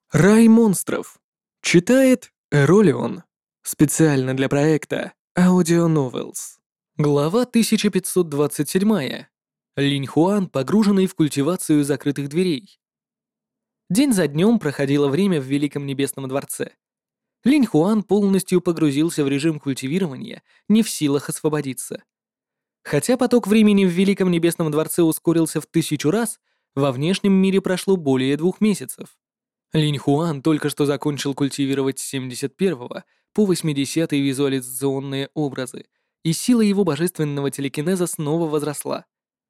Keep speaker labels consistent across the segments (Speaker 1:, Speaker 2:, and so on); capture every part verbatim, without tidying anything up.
Speaker 1: Рай монстров. Читает Эролион. Специально для проекта Audio Novels. Глава тысяча пятьсот двадцать семь. Линь Хуан, погруженный в культивацию закрытых дверей. День за днем проходило время в Великом Небесном Дворце. Линь Хуан полностью погрузился в режим культивирования, не в силах освободиться. Хотя поток времени в Великом Небесном Дворце ускорился в тысячу раз, во внешнем мире прошло более двух месяцев. Линь Хуан только что закончил культивировать с семьдесят первого по восьмидесятый визуализационные образы, и сила его божественного телекинеза снова возросла.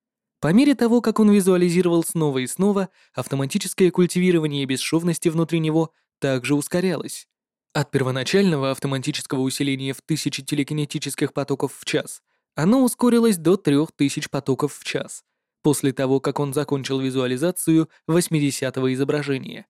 Speaker 1: По мере того, как он визуализировал снова и снова, автоматическое культивирование бесшовности внутри него также ускорялось. От первоначального автоматического усиления в тысячи телекинетических потоков в час оно ускорилось до трёх тысяч потоков в час, после того, как он закончил визуализацию восьмидесятого изображения.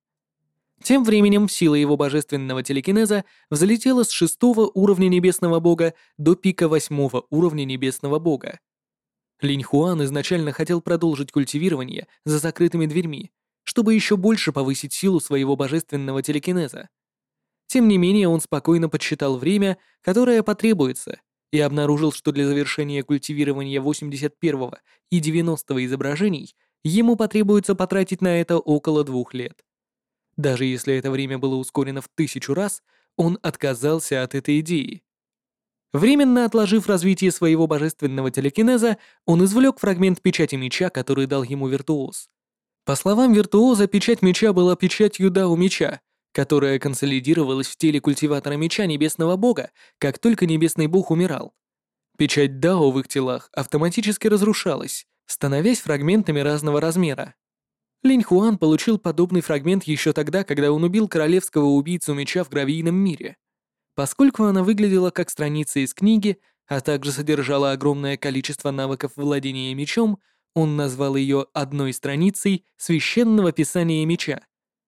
Speaker 1: Тем временем сила его божественного телекинеза взлетела с шестого уровня Небесного Бога до пика восьмого уровня Небесного Бога. Линь Хуан изначально хотел продолжить культивирование за закрытыми дверьми, чтобы еще больше повысить силу своего божественного телекинеза. Тем не менее, он спокойно подсчитал время, которое потребуется, и обнаружил, что для завершения культивирования восемьдесят первого и девяностого изображений ему потребуется потратить на это около двух лет. Даже если это время было ускорено в тысячу раз, он отказался от этой идеи. Временно отложив развитие своего божественного телекинеза, он извлек фрагмент печати меча, который дал ему виртуоз. По словам виртуоза, печать меча была печатью Дао меча, которая консолидировалась в теле культиватора меча Небесного Бога, как только Небесный Бог умирал. Печать Дао в их телах автоматически разрушалась, становясь фрагментами разного размера. Линь Хуан получил подобный фрагмент еще тогда, когда он убил королевского убийцу меча в гравийном мире. Поскольку она выглядела как страница из книги, а также содержала огромное количество навыков владения мечом, он назвал ее одной страницей Священного Писания Меча.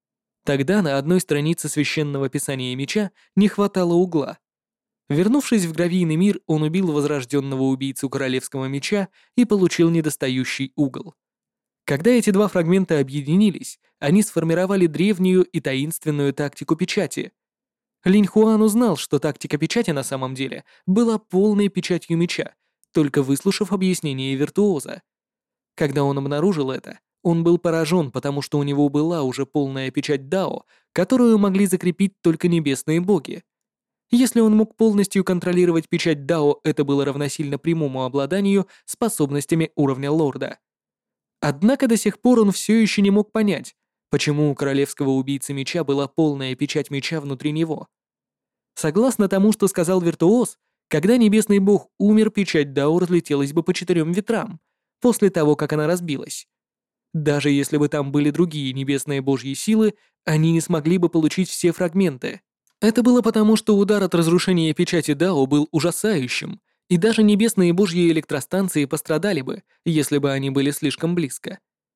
Speaker 1: Тогда на одной странице Священного Писания Меча не хватало угла. Вернувшись в гравийный мир, он убил возрожденного убийцу королевского меча и получил недостающий угол. Когда эти два фрагмента объединились, они сформировали древнюю и таинственную тактику печати. Линь Хуан узнал, что тактика печати на самом деле была полной печатью меча, только выслушав объяснение виртуоза. Когда он обнаружил это, он был поражен, потому что у него была уже полная печать Дао, которую могли закрепить только небесные боги. Если он мог полностью контролировать печать Дао, это было равносильно прямому обладанию способностями уровня лорда. Однако до сих пор он все еще не мог понять, почему у королевского убийцы меча была полная печать меча внутри него. Согласно тому, что сказал виртуоз, когда небесный бог умер, печать Дао разлетелась бы по четырем ветрам, после того, как она разбилась. Даже если бы там были другие небесные божьи силы, они не смогли бы получить все фрагменты. Это было потому, что удар от разрушения печати Дао был ужасающим, и даже небесные божьи электростанции пострадали бы, если бы они были слишком близко.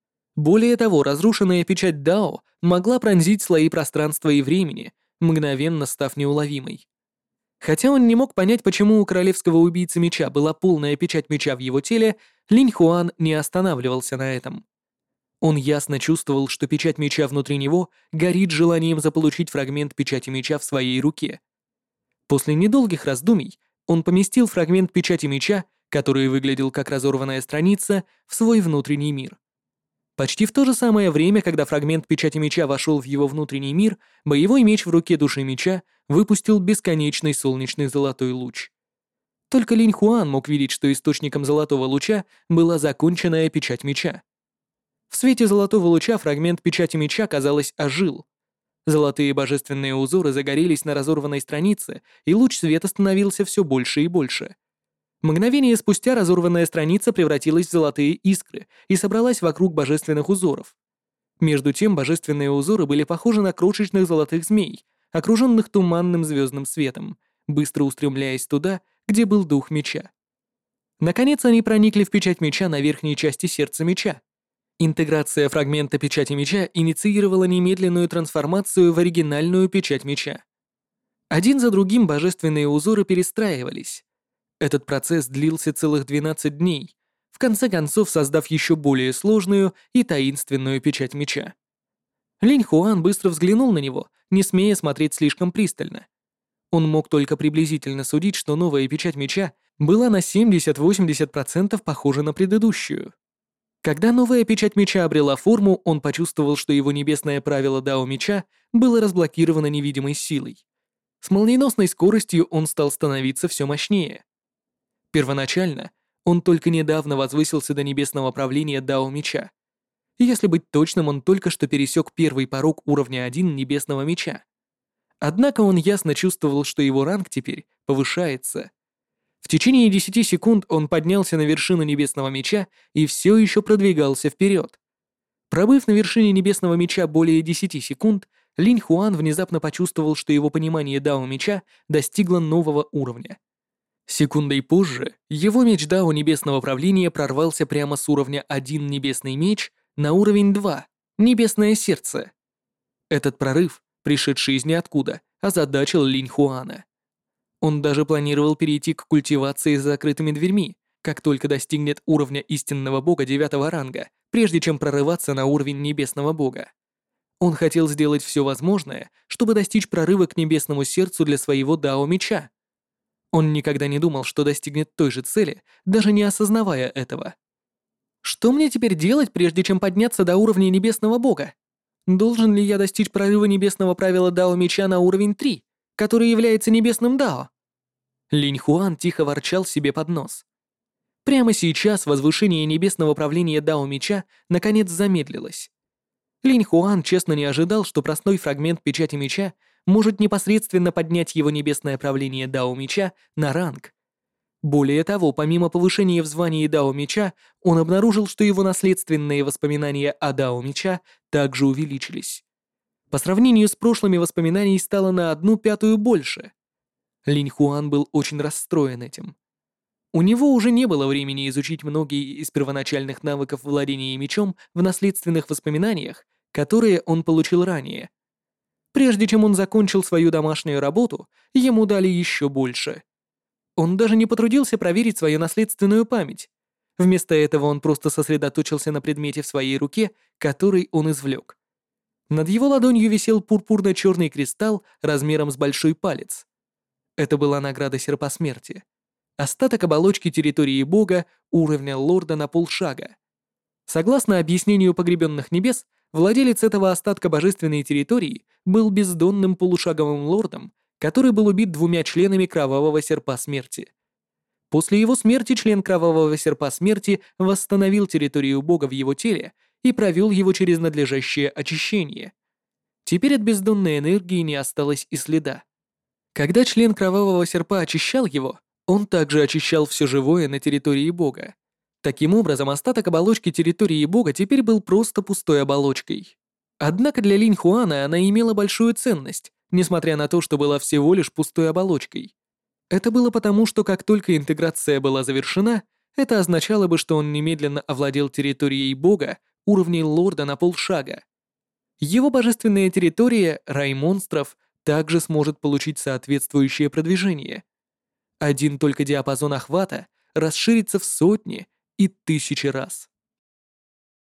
Speaker 1: Более того, разрушенная печать Дао могла пронзить слои пространства и времени, мгновенно став неуловимой. Хотя он не мог понять, почему у королевского убийцы меча была полная печать меча в его теле, Линь Хуан не останавливался на этом. Он ясно чувствовал, что печать меча внутри него горит желанием заполучить фрагмент печати меча в своей руке. После недолгих раздумий он поместил фрагмент печати меча, который выглядел как разорванная страница, в свой внутренний мир. Почти в то же самое время, когда фрагмент печати меча вошел в его внутренний мир, боевой меч в руке души меча выпустил бесконечный солнечный золотой луч. Только Линь Хуан мог видеть, что источником золотого луча была законченная печать меча. В свете золотого луча фрагмент печати меча, казалось, ожил. Золотые божественные узоры загорелись на разорванной странице, и луч света становился все больше и больше. Мгновение спустя разорванная страница превратилась в золотые искры и собралась вокруг божественных узоров. Между тем божественные узоры были похожи на крошечных золотых змей, окруженных туманным звездным светом, быстро устремляясь туда, где был дух меча. Наконец они проникли в печать меча на верхней части сердца меча. Интеграция фрагмента печати меча инициировала немедленную трансформацию в оригинальную печать меча. Один за другим божественные узоры перестраивались. Этот процесс длился целых двенадцать дней, в конце концов создав еще более сложную и таинственную печать меча. Линь Хуан быстро взглянул на него, не смея смотреть слишком пристально. Он мог только приблизительно судить, что новая печать меча была на семьдесят-восемьдесят процентов похожа на предыдущую. Когда новая печать меча обрела форму, он почувствовал, что его небесное правило Дао меча было разблокировано невидимой силой. С молниеносной скоростью он стал становиться все мощнее. Первоначально он только недавно возвысился до небесного правления Дао меча. Если быть точным, он только что пересек первый порог уровня один небесного меча. Однако он ясно чувствовал, что его ранг теперь повышается. В течение десяти секунд он поднялся на вершину небесного меча и все еще продвигался вперед. Пробыв на вершине небесного меча более десяти секунд, Линь Хуан внезапно почувствовал, что его понимание Дао меча достигло нового уровня. Секундой позже его меч Дао небесного правления прорвался прямо с уровня один небесный меч на уровень два небесное сердце. Этот прорыв, пришедший из ниоткуда, озадачил Линь Хуана. Он даже планировал перейти к культивации с закрытыми дверьми, как только достигнет уровня истинного бога девятого ранга, прежде чем прорываться на уровень небесного бога. Он хотел сделать все возможное, чтобы достичь прорыва к небесному сердцу для своего Дао меча. Он никогда не думал, что достигнет той же цели, даже не осознавая этого. Что мне теперь делать, прежде чем подняться до уровня небесного бога? Должен ли я достичь прорыва небесного правила Дао меча на уровень три, который является небесным Дао? Линь Хуан тихо ворчал себе под нос. Прямо сейчас возвышение небесного правления Дао меча наконец замедлилось. Линь Хуан честно не ожидал, что простой фрагмент печати меча может непосредственно поднять его небесное правление Дао меча на ранг. Более того, помимо повышения в звании Дао меча, он обнаружил, что его наследственные воспоминания о Дао меча также увеличились. По сравнению с прошлыми воспоминаниями стало на одну пятую больше. Линь Хуан был очень расстроен этим. У него уже не было времени изучить многие из первоначальных навыков владения мечом в наследственных воспоминаниях, которые он получил ранее. Прежде чем он закончил свою домашнюю работу, ему дали еще больше. Он даже не потрудился проверить свою наследственную память. Вместо этого он просто сосредоточился на предмете в своей руке, который он извлек. Над его ладонью висел пурпурно-черный кристалл размером с большой палец. Это была награда серпа смерти. Остаток оболочки территории бога уровня лорда на полшага. Согласно объяснению погребенных небес, владелец этого остатка божественной территории был бездонным полушаговым лордом, который был убит двумя членами Кровавого Серпа Смерти. После его смерти член Кровавого Серпа Смерти восстановил территорию бога в его теле и провел его через надлежащее очищение. Теперь от бездонной энергии не осталось и следа. Когда член Кровавого Серпа очищал его, он также очищал все живое на территории бога. Таким образом, остаток оболочки территории бога теперь был просто пустой оболочкой. Однако для Линь Хуана она имела большую ценность, несмотря на то, что была всего лишь пустой оболочкой. Это было потому, что как только интеграция была завершена, это означало бы, что он немедленно овладел территорией бога уровней лорда на полшага. Его божественная территория, рай монстров, также сможет получить соответствующее продвижение. Один только диапазон охвата расширится в сотни и тысячи раз.